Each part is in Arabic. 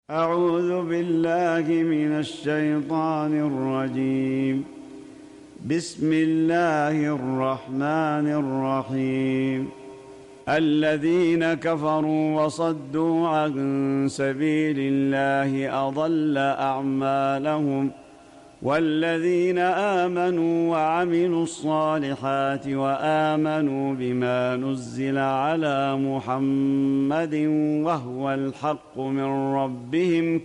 أعوذ بالله من الشيطان الرجيم. بسم الله الرحمن الرحيم. الذين كفروا وصدوا عن سبيل الله أضل أعمالهم، والذين آمنوا وعملوا الصالحات وآمنوا بما نزل على محمد وهو الحق من ربهم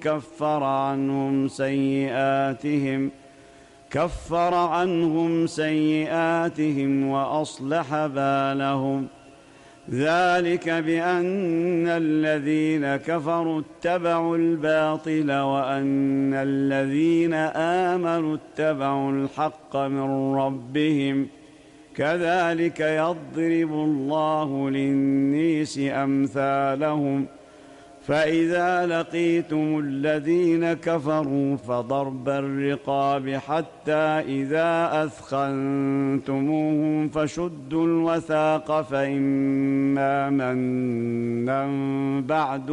كفر عنهم سيئاتهم وأصلح بالهم. ذلك بأن الذين كفروا اتبعوا الباطل وأن الذين آمنوا اتبعوا الحق من ربهم. كذلك يضرب الله للناس أمثالهم. فإذا لقيتم الذين كفروا فضرب الرقاب حتى إذا أثخنتموهم فشدوا الوثاق فإما منا بعد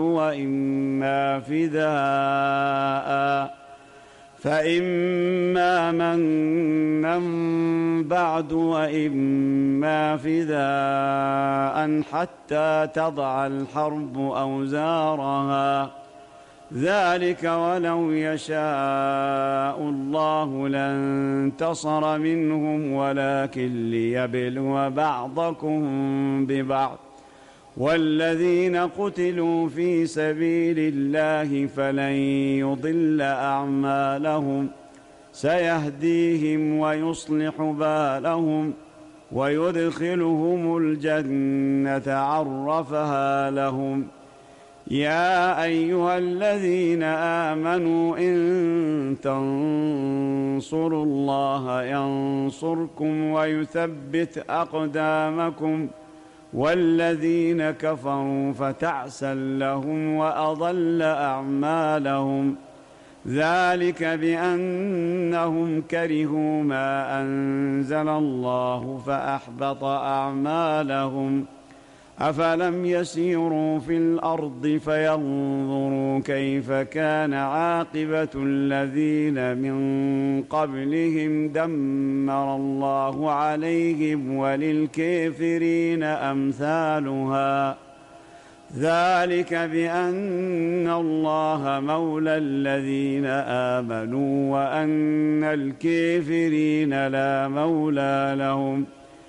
وإما فداء حتى تضع الحرب أوزارها. ذلك ولو يشاء الله لانتصر منهم ولكن ليبلو بعضكم ببعض. والذين قتلوا في سبيل الله فلن يضل أعمالهم، سيهديهم ويصلح بالهم ويدخلهم الجنة عرفها لهم. يا أيها الذين آمنوا إن تنصروا الله ينصركم ويثبت أقدامكم. والذين كفروا فتعسا لهم وأضل أعمالهم. ذلك بأنهم كرهوا ما أنزل الله فأحبط أعمالهم. أفلم يسيروا في الأرض فينظروا كيف كان عاقبة الذين من قبلهم دمر الله عليهم وللكافرين أمثالها. ذلك بأن الله مولى الذين آمنوا وأن الكافرين لا مولى لهم.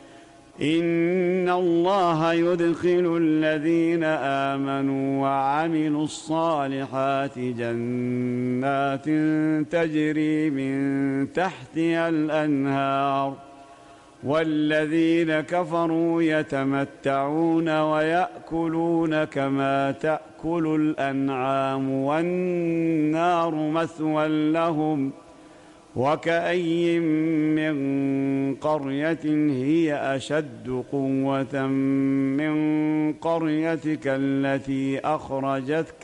إن الله يدخل الذين آمنوا وعملوا الصالحات جنات تجري من تحتها الأنهار. والذين كفروا يتمتعون ويأكلون كما تأكل الأنعام والنار مثوى لهم. وكأي من قرية هي أشد قوة من قريتك التي أخرجتك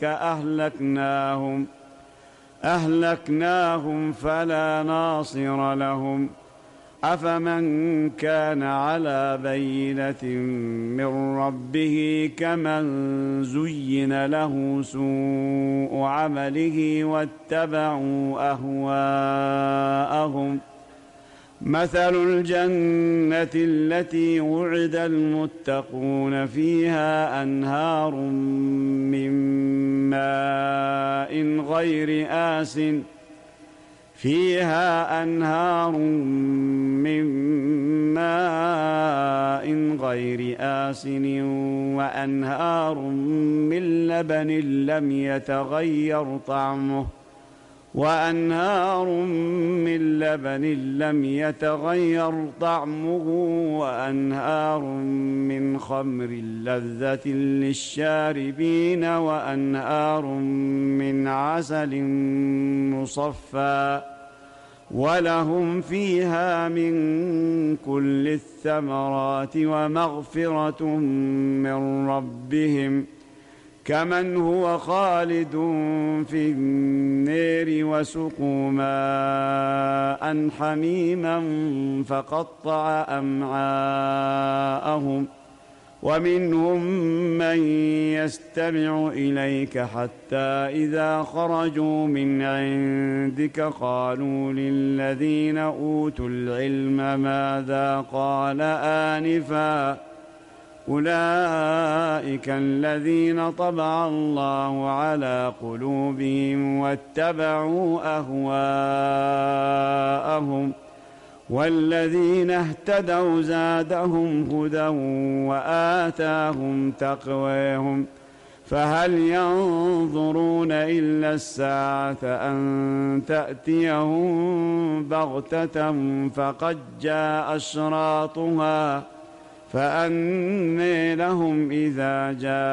أهلكناهم فلا ناصر لهم. أفمن كان على بينة من ربه كمن زين له سوء عمله واتبعوا أهواءهم. مثل الجنة التي وعد المتقون فيها أنهار من ماء غير آسن وأنهار من لبن لم يتغير طعمه وأنهار من خمر لذة للشاربين وأنهار من عسل مصفى ولهم فيها من كل الثمرات ومغفرة من ربهم كمن هو خالد في النار وسقوا ماء حميما فقطع أمعاءهم ومنهم من يستمع إليك حتى إذا خرجوا من عندك قالوا للذين أوتوا العلم ماذا قال آنفا أولئك الذين طبع الله على قلوبهم واتبعوا أهواءهم والذين اهتدوا زادهم هدى وآتاهم تقواهم فهل ينظرون إلا الساعة أن تأتيهم بغتة فقد جاء أشراطها فأنى لهم إذا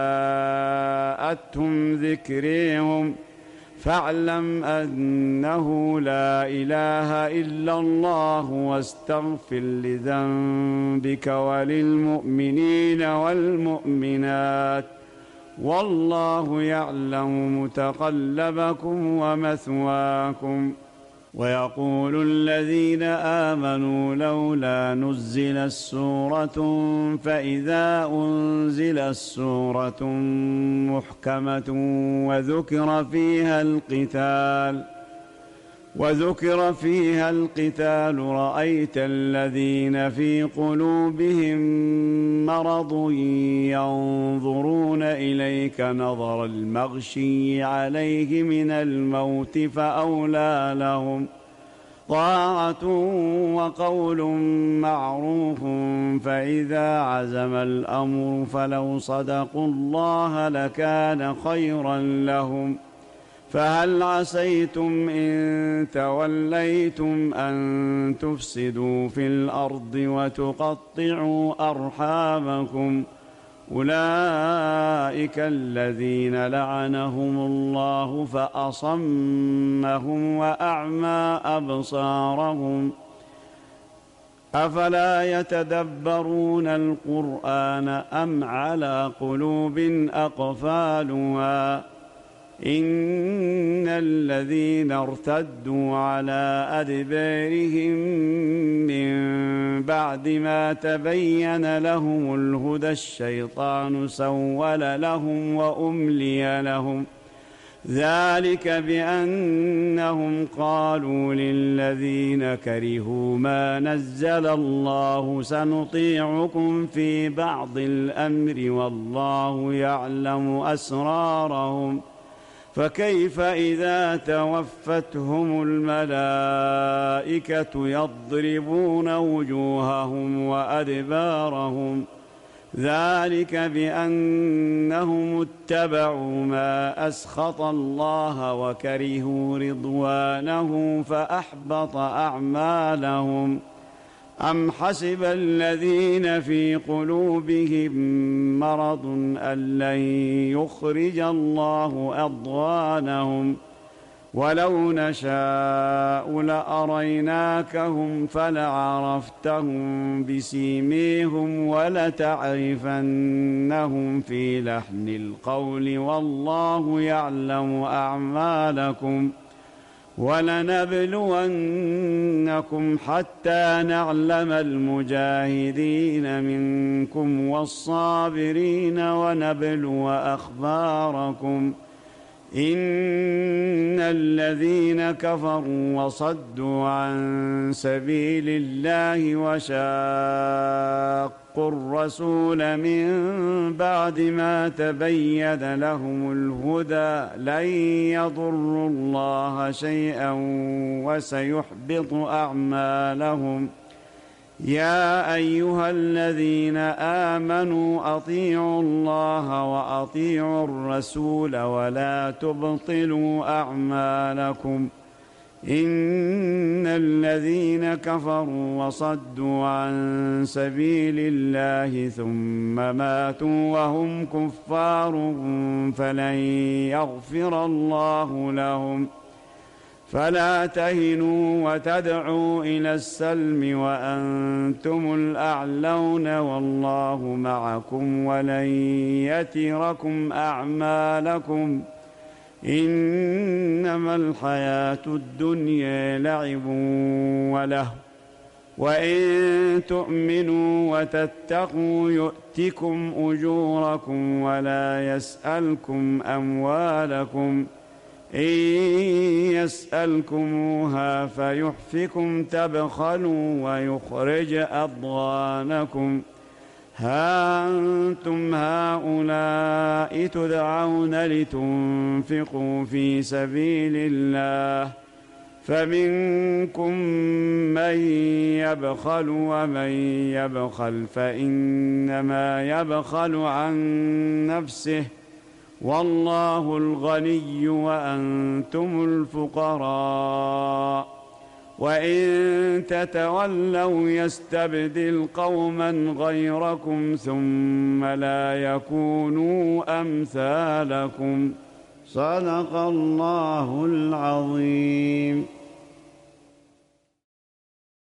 جاءتهم ذكرهم فاعلم أنه لا إله إلا الله واستغفر لذنبك وللمؤمنين والمؤمنات والله يعلم متقلبكم ومثواكم. ويقول الذين آمنوا لولا نزلت سورة فإذا أنزلت سورة محكمة وذكر فيها القتال رأيت الذين في قلوبهم مرض ينظرون إليك نظر المغشي عليه من الموت فأولى لهم طاعة وقول معروف فإذا عزم الأمر فلو صدقوا الله لكان خيرا لهم فهل عسيتم إن توليتم أن تفسدوا في الأرض وتقطعوا أرحامكم أولئك الذين لعنهم الله فأصمهم وأعمى أبصارهم أفلا يتدبرون القرآن أم على قلوب أقفالها إن الذين ارتدوا على أدبارهم من بعد ما تبين لهم الهدى الشيطان سول لهم وأملي لهم ذلك بأنهم قالوا للذين كرهوا ما نزل الله سنطيعكم في بعض الأمر والله يعلم أسرارهم فكيف إذا توفتهم الملائكة يضربون وجوههم وأدبارهم ذلك بأنهم اتبعوا ما أسخط الله وكرهوا رضوانه فأحبط أعمالهم أم حسب الذين في قلوبهم مرض أن لن يخرج الله أضغانهم ولو نشاء لأريناكهم فلعرفتهم بسيميهم ولتعرفنهم في لحن القول والله يعلم أعمالكم ولنبلونكم حتى نعلم المجاهدين منكم والصابرين ونبلو أخباركم إن الذين كفروا وصدوا عن سبيل الله وشاقوا الرسول من بعد ما تبين لهم الهدى لن يضروا الله شيئا وسيحبط أعمالهم يا أيها الذين آمنوا أطيعوا الله وأطيعوا الرسول ولا تبطلوا أعمالكم إن الذين كفروا وصدوا عن سبيل الله ثم ماتوا وهم كفار فلن يغفر الله لهم فلا تهنوا وتدعوا إلى السلم وأنتم الأعلون والله معكم ولن يتركم أعمالكم إنما الحياة الدنيا لعب وله وإن تؤمنوا وتتقوا يؤتكم أجوركم ولا يسألكم أموالكم إن يسألكموها فيحفكم تبخلوا ويخرج أضغانكم ها أنتم هؤلاء تدعون لتنفقوا في سبيل الله فمنكم من يبخل ومن يبخل فإنما يبخل عن نفسه والله الغني وأنتم الفقراء وإن تتولوا يستبدل قوما غيركم ثم لا يكونوا أمثالكم. صدق الله العظيم.